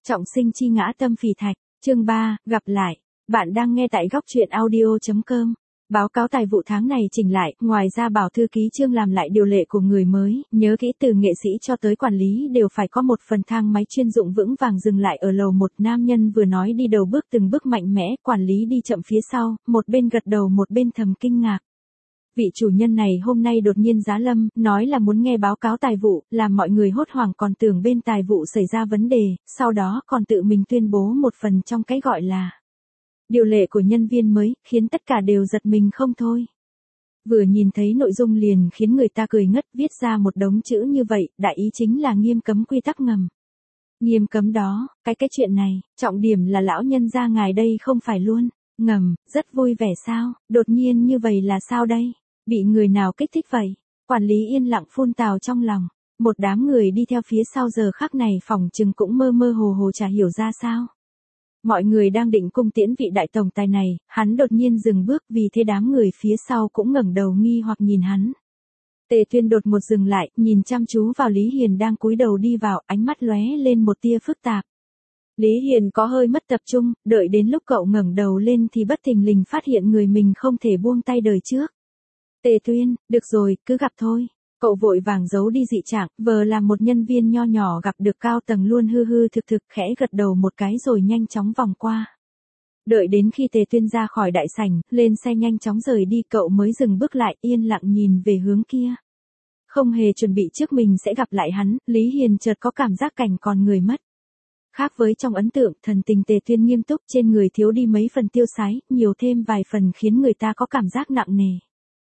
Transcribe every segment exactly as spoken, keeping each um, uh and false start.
Trọng sinh chi ngã tâm phì thạch, chương ba, gặp lại. Bạn đang nghe tại góc truyện audio.com. Báo cáo tài vụ tháng này chỉnh lại, ngoài ra bảo thư ký Trương làm lại điều lệ của người mới, nhớ kỹ từ nghệ sĩ cho tới quản lý đều phải có một phần thang máy chuyên dụng vững vàng dừng lại ở lầu một. Nam nhân vừa nói đi đầu bước từng bước mạnh mẽ, quản lý đi chậm phía sau, một bên gật đầu một bên thầm kinh ngạc. Vị chủ nhân này hôm nay đột nhiên giá lâm, nói là muốn nghe báo cáo tài vụ, làm mọi người hốt hoảng còn tưởng bên tài vụ xảy ra vấn đề, sau đó còn tự mình tuyên bố một phần trong cái gọi là điều lệ của nhân viên mới, khiến tất cả đều giật mình không thôi. Vừa nhìn thấy nội dung liền khiến người ta cười ngất, viết ra một đống chữ như vậy, đại ý chính là nghiêm cấm quy tắc ngầm. Nghiêm cấm đó, cái cái chuyện này, trọng điểm là lão nhân gia ngài đây không phải luôn, ngầm, rất vui vẻ sao, đột nhiên như vậy là sao đây? Bị người nào kích thích vậy? Quản lý yên lặng phun tào trong lòng. Một đám người đi theo phía sau giờ khắc này phỏng chừng cũng mơ mơ hồ hồ chả hiểu ra sao. Mọi người đang định cung tiễn vị đại tổng tài này, hắn đột nhiên dừng bước vì thế đám người phía sau cũng ngẩng đầu nghi hoặc nhìn hắn. Tề Tuyên đột một dừng lại, nhìn chăm chú vào Lý Hiền đang cúi đầu đi vào, ánh mắt lóe lên một tia phức tạp. Lý Hiền có hơi mất tập trung, đợi đến lúc cậu ngẩng đầu lên thì bất thình lình phát hiện người mình không thể buông tay đời trước. Tề Tuyên, được rồi, cứ gặp thôi. Cậu vội vàng giấu đi dị trạng, vờ làm một nhân viên nho nhỏ gặp được cao tầng luôn hư hư thực thực khẽ gật đầu một cái rồi nhanh chóng vòng qua. Đợi đến khi Tề Tuyên ra khỏi đại sảnh, lên xe nhanh chóng rời đi cậu mới dừng bước lại yên lặng nhìn về hướng kia. Không hề chuẩn bị trước mình sẽ gặp lại hắn, Lý Hiền chợt có cảm giác cảnh còn người mất. Khác với trong ấn tượng, thần tình Tề Tuyên nghiêm túc trên người thiếu đi mấy phần tiêu sái, nhiều thêm vài phần khiến người ta có cảm giác nặng nề.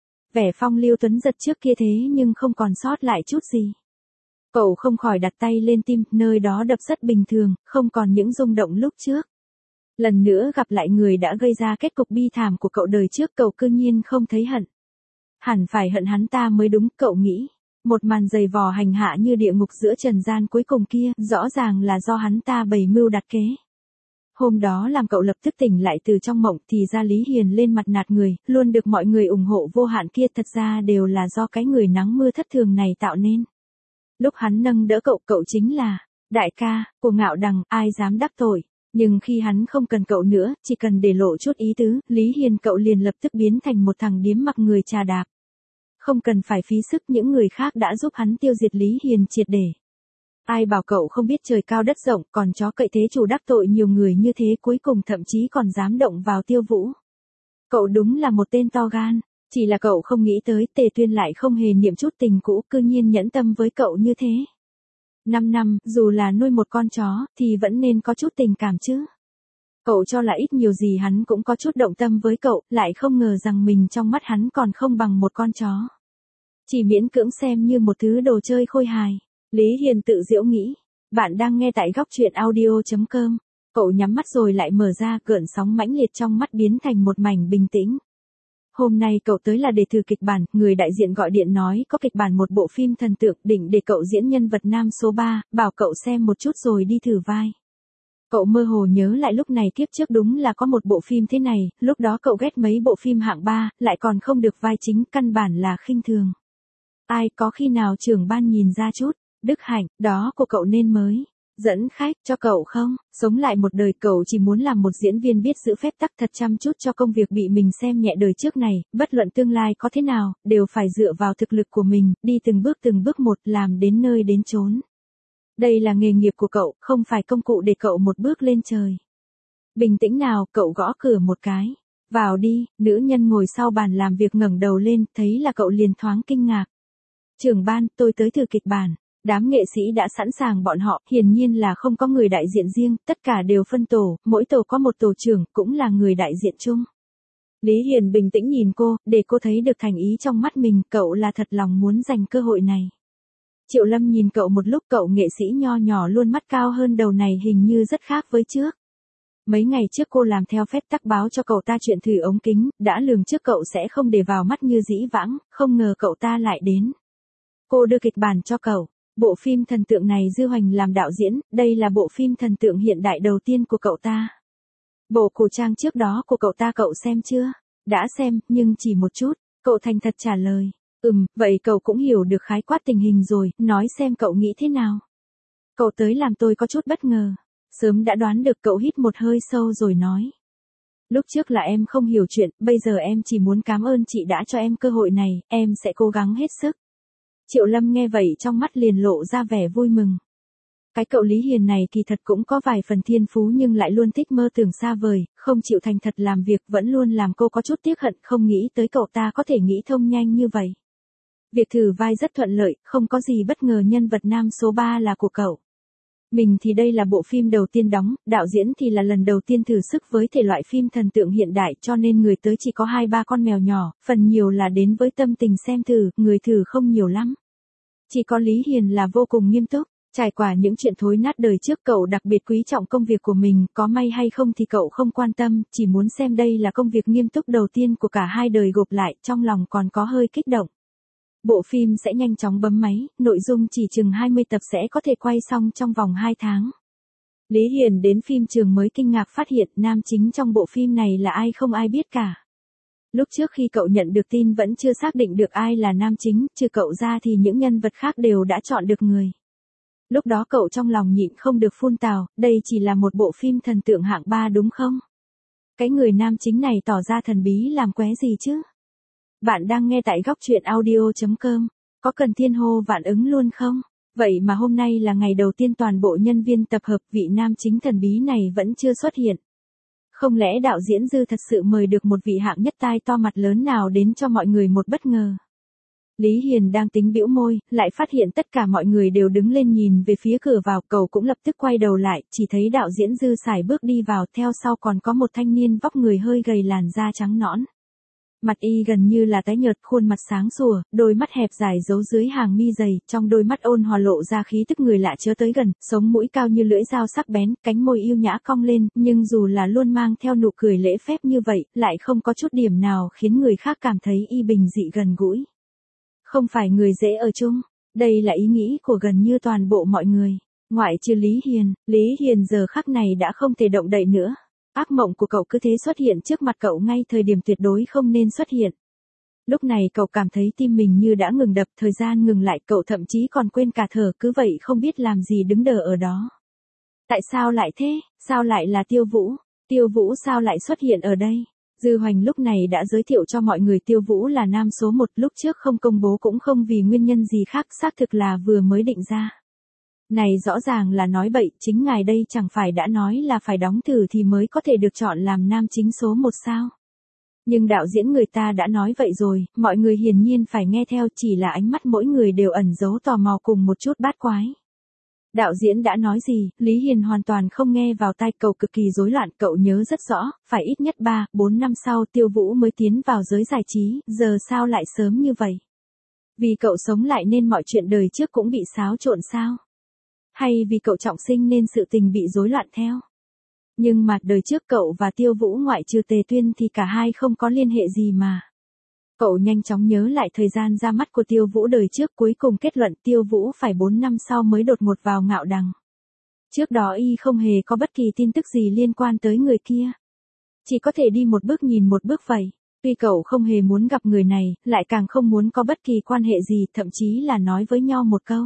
Vẻ phong lưu tuấn giật trước kia thế nhưng không còn sót lại chút gì. Cậu không khỏi đặt tay lên tim, nơi đó đập rất bình thường, không còn những rung động lúc trước. Lần nữa gặp lại người đã gây ra kết cục bi thảm của cậu đời trước cậu cư nhiên không thấy hận. Hẳn phải hận hắn ta mới đúng, cậu nghĩ. Một màn giày vò hành hạ như địa ngục giữa trần gian cuối cùng kia, rõ ràng là do hắn ta bày mưu đặt kế. Hôm đó làm cậu lập tức tỉnh lại từ trong mộng thì ra Lý Hiền lên mặt nạt người, luôn được mọi người ủng hộ vô hạn kia thật ra đều là do cái người nắng mưa thất thường này tạo nên. Lúc hắn nâng đỡ cậu, cậu chính là đại ca của Ngạo Đằng, ai dám đắc tội. Nhưng khi hắn không cần cậu nữa, chỉ cần để lộ chút ý tứ, Lý Hiền cậu liền lập tức biến thành một thằng điếm mặc người trà đạp. Không cần phải phí sức, những người khác đã giúp hắn tiêu diệt Lý Hiền triệt để. Ai bảo cậu không biết trời cao đất rộng, còn chó cậy thế chủ đắc tội nhiều người như thế, cuối cùng thậm chí còn dám động vào Tiêu Vũ. Cậu đúng là một tên to gan, chỉ là cậu không nghĩ tới Tề Tuyên lại không hề niệm chút tình cũ, cư nhiên nhẫn tâm với cậu như thế. Năm năm, dù là nuôi một con chó, thì vẫn nên có chút tình cảm chứ. Cậu cho là ít nhiều gì hắn cũng có chút động tâm với cậu, lại không ngờ rằng mình trong mắt hắn còn không bằng một con chó. Chỉ miễn cưỡng xem như một thứ đồ chơi khôi hài. Lý Hiền tự giễu nghĩ. Bạn đang nghe tại góc truyện audio.com. Cậu nhắm mắt rồi lại mở ra, gợn sóng mãnh liệt trong mắt biến thành một mảnh bình tĩnh. Hôm nay cậu tới là để thử kịch bản, người đại diện gọi điện nói có kịch bản một bộ phim thần tượng định để cậu diễn nhân vật nam số ba, bảo cậu xem một chút rồi đi thử vai. Cậu mơ hồ nhớ lại lúc này kiếp trước đúng là có một bộ phim thế này, lúc đó cậu ghét mấy bộ phim hạng ba, lại còn không được vai chính, căn bản là khinh thường. Ai có khi nào trưởng ban nhìn ra chút đức hạnh đó của cậu nên mới dẫn khách cho cậu không? Sống lại một đời cậu chỉ muốn làm một diễn viên biết giữ phép tắc thật chăm chút cho công việc bị mình xem nhẹ đời trước này, bất luận tương lai có thế nào, đều phải dựa vào thực lực của mình, đi từng bước từng bước một làm đến nơi đến chốn. Đây là nghề nghiệp của cậu, không phải công cụ để cậu một bước lên trời. Bình tĩnh nào, cậu gõ cửa một cái. Vào đi, nữ nhân ngồi sau bàn làm việc ngẩng đầu lên, thấy là cậu liền thoáng kinh ngạc. Trưởng ban, tôi tới thử kịch bản. Đám nghệ sĩ đã sẵn sàng bọn họ, hiển nhiên là không có người đại diện riêng, tất cả đều phân tổ, mỗi tổ có một tổ trưởng, cũng là người đại diện chung. Lý Hiền bình tĩnh nhìn cô, để cô thấy được thành ý trong mắt mình, cậu là thật lòng muốn giành cơ hội này. Triệu Lâm nhìn cậu một lúc, cậu nghệ sĩ nho nhỏ luôn mắt cao hơn đầu này hình như rất khác với trước. Mấy ngày trước cô làm theo phép tắc báo cho cậu ta chuyện thử ống kính, đã lường trước cậu sẽ không để vào mắt như dĩ vãng, không ngờ cậu ta lại đến. Cô đưa kịch bản cho cậu. Bộ phim thần tượng này Dư Hoành làm đạo diễn, đây là bộ phim thần tượng hiện đại đầu tiên của cậu ta. Bộ cổ trang trước đó của cậu ta cậu xem chưa? Đã xem, nhưng chỉ một chút. Cậu thành thật trả lời. Ừm, vậy cậu cũng hiểu được khái quát tình hình rồi, nói xem cậu nghĩ thế nào. Cậu tới làm tôi có chút bất ngờ. Sớm đã đoán được, cậu hít một hơi sâu rồi nói. Lúc trước là em không hiểu chuyện, bây giờ em chỉ muốn cảm ơn chị đã cho em cơ hội này, em sẽ cố gắng hết sức. Triệu Lâm nghe vậy trong mắt liền lộ ra vẻ vui mừng. Cái cậu Lý Hiền này kỳ thật cũng có vài phần thiên phú nhưng lại luôn thích mơ tưởng xa vời, không chịu thành thật làm việc, vẫn luôn làm cô có chút tiếc hận, không nghĩ tới cậu ta có thể nghĩ thông nhanh như vậy. Việc thử vai rất thuận lợi, không có gì bất ngờ, nhân vật nam số ba là của cậu. Mình thì đây là bộ phim đầu tiên đóng, đạo diễn thì là lần đầu tiên thử sức với thể loại phim thần tượng hiện đại, cho nên người tới chỉ có hai ba con mèo nhỏ, phần nhiều là đến với tâm tình xem thử, người thử không nhiều lắm. Chỉ có Lý Hiền là vô cùng nghiêm túc. Trải qua những chuyện thối nát đời trước, cậu đặc biệt quý trọng công việc của mình, có may hay không thì cậu không quan tâm, chỉ muốn xem đây là công việc nghiêm túc đầu tiên của cả hai đời gộp lại, trong lòng còn có hơi kích động. Bộ phim sẽ nhanh chóng bấm máy, nội dung chỉ chừng hai mươi tập sẽ có thể quay xong trong vòng hai tháng. Lý Hiền đến phim trường mới kinh ngạc phát hiện nam chính trong bộ phim này là ai không ai biết cả. Lúc trước khi cậu nhận được tin vẫn chưa xác định được ai là nam chính, trừ cậu ra thì những nhân vật khác đều đã chọn được người. Lúc đó cậu trong lòng nhịn không được phun tào, đây chỉ là một bộ phim thần tượng hạng ba đúng không? Cái người nam chính này tỏ ra thần bí làm qué gì chứ? Bạn đang nghe tại góc truyện audio chấm com, có cần thiên hô vạn ứng luôn không? Vậy mà hôm nay là ngày đầu tiên toàn bộ nhân viên tập hợp, vị nam chính thần bí này vẫn chưa xuất hiện. Không lẽ đạo diễn Dư thật sự mời được một vị hạng nhất tai to mặt lớn nào đến cho mọi người một bất ngờ? Lý Hiền đang tính bĩu môi, lại phát hiện tất cả mọi người đều đứng lên nhìn về phía cửa vào, cậu cũng lập tức quay đầu lại, chỉ thấy đạo diễn Dư sải bước đi vào, theo sau còn có một thanh niên vóc người hơi gầy, làn da trắng nõn. Mặt y gần như là tái nhợt, khuôn mặt sáng sủa, đôi mắt hẹp dài giấu dưới hàng mi dày, trong đôi mắt ôn hòa lộ ra khí tức người lạ chớ tới gần, sống mũi cao như lưỡi dao sắc bén, cánh môi yêu nhã cong lên, nhưng dù là luôn mang theo nụ cười lễ phép như vậy, lại không có chút điểm nào khiến người khác cảm thấy y bình dị gần gũi. Không phải người dễ ở chung, đây là ý nghĩ của gần như toàn bộ mọi người, ngoại trừ Lý Hiền. Lý Hiền giờ khắc này đã không thể động đậy nữa. Ác mộng của cậu cứ thế xuất hiện trước mặt cậu ngay thời điểm tuyệt đối không nên xuất hiện. Lúc này cậu cảm thấy tim mình như đã ngừng đập, thời gian ngừng lại, cậu thậm chí còn quên cả thở, cứ vậy không biết làm gì đứng đờ ở đó. Tại sao lại thế? Sao lại là Tiêu Vũ? Tiêu Vũ sao lại xuất hiện ở đây? Dư Hoành lúc này đã giới thiệu cho mọi người Tiêu Vũ là nam số một, lúc trước không công bố cũng không vì nguyên nhân gì khác, xác thực là vừa mới định ra. Này rõ ràng là nói bậy, chính ngài đây chẳng phải đã nói là phải đóng thử thì mới có thể được chọn làm nam chính số một sao? Nhưng đạo diễn người ta đã nói vậy rồi, mọi người hiển nhiên phải nghe theo, chỉ là ánh mắt mỗi người đều ẩn giấu tò mò cùng một chút bát quái. Đạo diễn đã nói gì, Lý Hiền hoàn toàn không nghe vào tai, cậu cực kỳ rối loạn, cậu nhớ rất rõ, phải ít nhất ba, bốn năm sau Tiêu Vũ mới tiến vào giới giải trí, giờ sao lại sớm như vậy? Vì cậu sống lại nên mọi chuyện đời trước cũng bị xáo trộn sao? Hay vì cậu trọng sinh nên sự tình bị rối loạn theo? Nhưng mà đời trước cậu và Tiêu Vũ ngoại trừ Tề Tuyên thì cả hai không có liên hệ gì mà. Cậu nhanh chóng nhớ lại thời gian ra mắt của Tiêu Vũ đời trước, cuối cùng kết luận Tiêu Vũ phải bốn năm sau mới đột ngột vào Ngạo Đằng. Trước đó y không hề có bất kỳ tin tức gì liên quan tới người kia. Chỉ có thể đi một bước nhìn một bước vậy. Tuy cậu không hề muốn gặp người này, lại càng không muốn có bất kỳ quan hệ gì, thậm chí là nói với nhau một câu.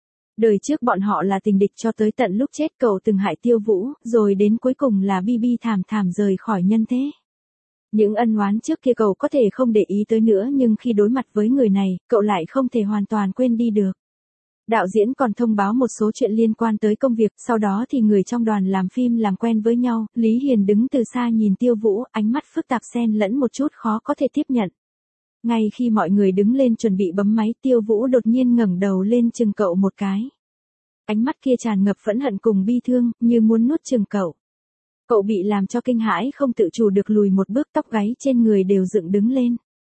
Đời trước bọn họ là tình địch cho tới tận lúc chết, cậu từng hại Tiêu Vũ, rồi đến cuối cùng là bi bi thảm thảm rời khỏi nhân thế. Những ân oán trước kia cậu có thể không để ý tới nữa, nhưng khi đối mặt với người này, cậu lại không thể hoàn toàn quên đi được. Đạo diễn còn thông báo một số chuyện liên quan tới công việc, sau đó thì người trong đoàn làm phim làm quen với nhau, Lý Hiền đứng từ xa nhìn Tiêu Vũ, ánh mắt phức tạp xen lẫn một chút khó có thể tiếp nhận. Ngay khi mọi người đứng lên chuẩn bị bấm máy, Tiêu Vũ đột nhiên ngẩng đầu lên chừng cậu một cái. Ánh mắt kia tràn ngập phẫn hận cùng bi thương, như muốn nuốt chửng cậu. Cậu bị làm cho kinh hãi không tự chủ được lùi một bước, tóc gáy trên người đều dựng đứng lên.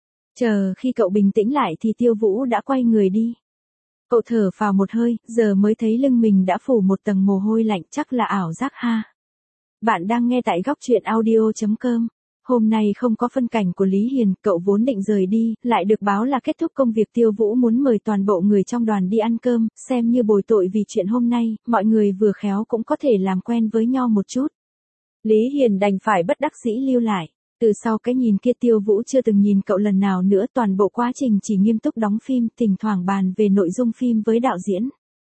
Chờ khi cậu bình tĩnh lại thì Tiêu Vũ đã quay người đi. Cậu thở phào một hơi, giờ mới thấy lưng mình đã phủ một tầng mồ hôi lạnh, chắc là ảo giác ha. Bạn đang nghe tại góc truyện audio chấm com. Hôm nay không có phân cảnh của Lý Hiền, cậu vốn định rời đi, lại được báo là kết thúc công việc. Tiêu Vũ muốn mời toàn bộ người trong đoàn đi ăn cơm, xem như bồi tội vì chuyện hôm nay, mọi người vừa khéo cũng có thể làm quen với nhau một chút. Lý Hiền đành phải bất đắc dĩ lưu lại. Từ sau cái nhìn kia Tiêu Vũ chưa từng nhìn cậu lần nào nữa, toàn bộ quá trình chỉ nghiêm túc đóng phim, thỉnh thoảng bàn về nội dung phim với đạo diễn.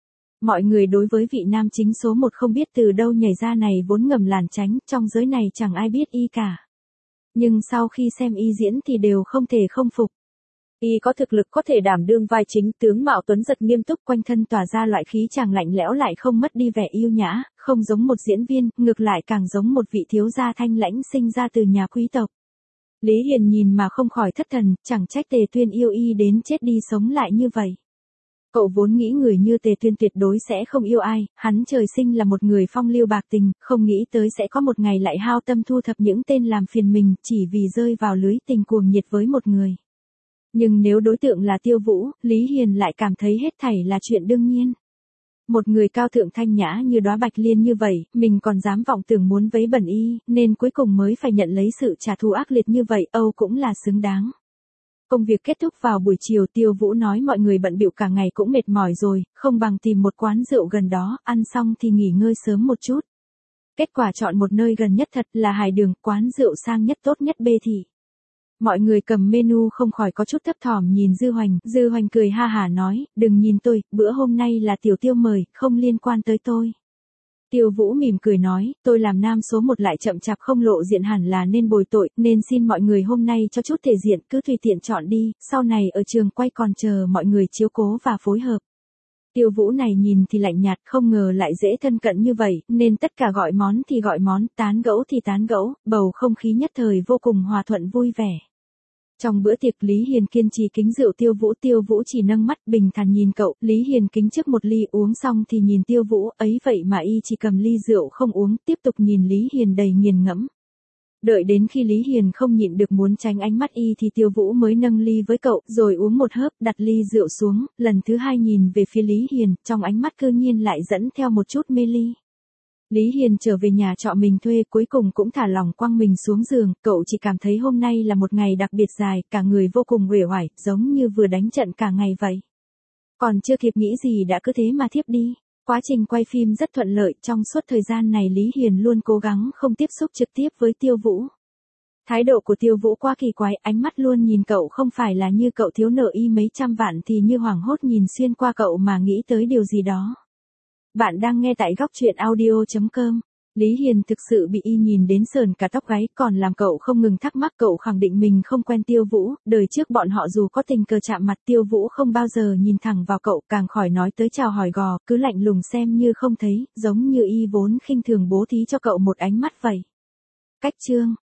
Mọi người đối với vị nam chính số một không biết từ đâu nhảy ra này vốn ngầm lảng tránh, trong giới này chẳng ai biết y cả. Nhưng sau khi xem y diễn thì đều không thể không phục. Y có thực lực có thể đảm đương vai chính, tướng mạo tuấn giật nghiêm túc, quanh thân tỏa ra loại khí chàng lạnh lẽo lại không mất đi vẻ yêu nhã, không giống một diễn viên, ngược lại càng giống một vị thiếu gia thanh lãnh sinh ra từ nhà quý tộc. Lý Hiền nhìn mà không khỏi thất thần, chẳng trách Tề Tuyên yêu y đến chết đi sống lại như vậy. Cậu vốn nghĩ người như Tề Tuyên tuyệt đối sẽ không yêu ai, hắn trời sinh là một người phong lưu bạc tình, không nghĩ tới sẽ có một ngày lại hao tâm thu thập những tên làm phiền mình, chỉ vì rơi vào lưới tình cuồng nhiệt với một người. Nhưng nếu đối tượng là Tiêu Vũ, Lý Hiền lại cảm thấy hết thảy là chuyện đương nhiên. Một người cao thượng thanh nhã như đóa bạch liên như vậy, mình còn dám vọng tưởng muốn vấy bẩn y, nên cuối cùng mới phải nhận lấy sự trả thù ác liệt như vậy, Âu cũng là xứng đáng. Công việc kết thúc vào buổi chiều, Tiêu Vũ nói mọi người bận bịu cả ngày cũng mệt mỏi rồi, không bằng tìm một quán rượu gần đó, ăn xong thì nghỉ ngơi sớm một chút. Kết quả chọn một nơi gần nhất thật là Hải Đường, quán rượu sang nhất tốt nhất Bê Thị. Mọi người cầm menu không khỏi có chút thấp thỏm nhìn Dư Hoành, Dư Hoành cười ha hả nói, đừng nhìn tôi, bữa hôm nay là Tiểu Tiêu mời, không liên quan tới tôi. Tiêu Vũ mỉm cười nói, tôi làm nam số một lại chậm chạp không lộ diện hẳn là nên bồi tội, nên xin mọi người hôm nay cho chút thể diện, cứ tùy tiện chọn đi, sau này ở trường quay còn chờ mọi người chiếu cố và phối hợp. Tiêu Vũ này nhìn thì lạnh nhạt, không ngờ lại dễ thân cận như vậy, nên tất cả gọi món thì gọi món, tán gẫu thì tán gẫu, bầu không khí nhất thời vô cùng hòa thuận vui vẻ. Trong bữa tiệc Lý Hiền kiên trì kính rượu Tiêu Vũ, Tiêu Vũ chỉ nâng mắt bình thản nhìn cậu, Lý Hiền kính trước một ly uống xong thì nhìn Tiêu Vũ, ấy vậy mà y chỉ cầm ly rượu không uống, tiếp tục nhìn Lý Hiền đầy nghiền ngẫm. Đợi đến khi Lý Hiền không nhịn được muốn tránh ánh mắt y thì Tiêu Vũ mới nâng ly với cậu, rồi uống một hớp, đặt ly rượu xuống, lần thứ hai nhìn về phía Lý Hiền, trong ánh mắt cư nhiên lại dẫn theo một chút mê ly. Lý Hiền trở về nhà trọ mình thuê, cuối cùng cũng thả lỏng quăng mình xuống giường, cậu chỉ cảm thấy hôm nay là một ngày đặc biệt dài, cả người vô cùng uể oải, giống như vừa đánh trận cả ngày vậy. Còn chưa kịp nghĩ gì đã cứ thế mà thiếp đi. Quá trình quay phim rất thuận lợi, trong suốt thời gian này Lý Hiền luôn cố gắng không tiếp xúc trực tiếp với Tiêu Vũ. Thái độ của Tiêu Vũ quá kỳ quái, ánh mắt luôn nhìn cậu không phải là như cậu thiếu nợ y mấy trăm vạn thì như hoảng hốt nhìn xuyên qua cậu mà nghĩ tới điều gì đó. Bạn đang nghe tại góc truyện audio chấm com. Lý Hiền thực sự bị y nhìn đến sờn cả tóc gáy, còn làm cậu không ngừng thắc mắc. Cậu khẳng định mình không quen Tiêu Vũ, đời trước bọn họ dù có tình cờ chạm mặt Tiêu Vũ không bao giờ nhìn thẳng vào cậu, càng khỏi nói tới chào hỏi gò, cứ lạnh lùng xem như không thấy, giống như y vốn khinh thường bố thí cho cậu một ánh mắt vậy. Cách chương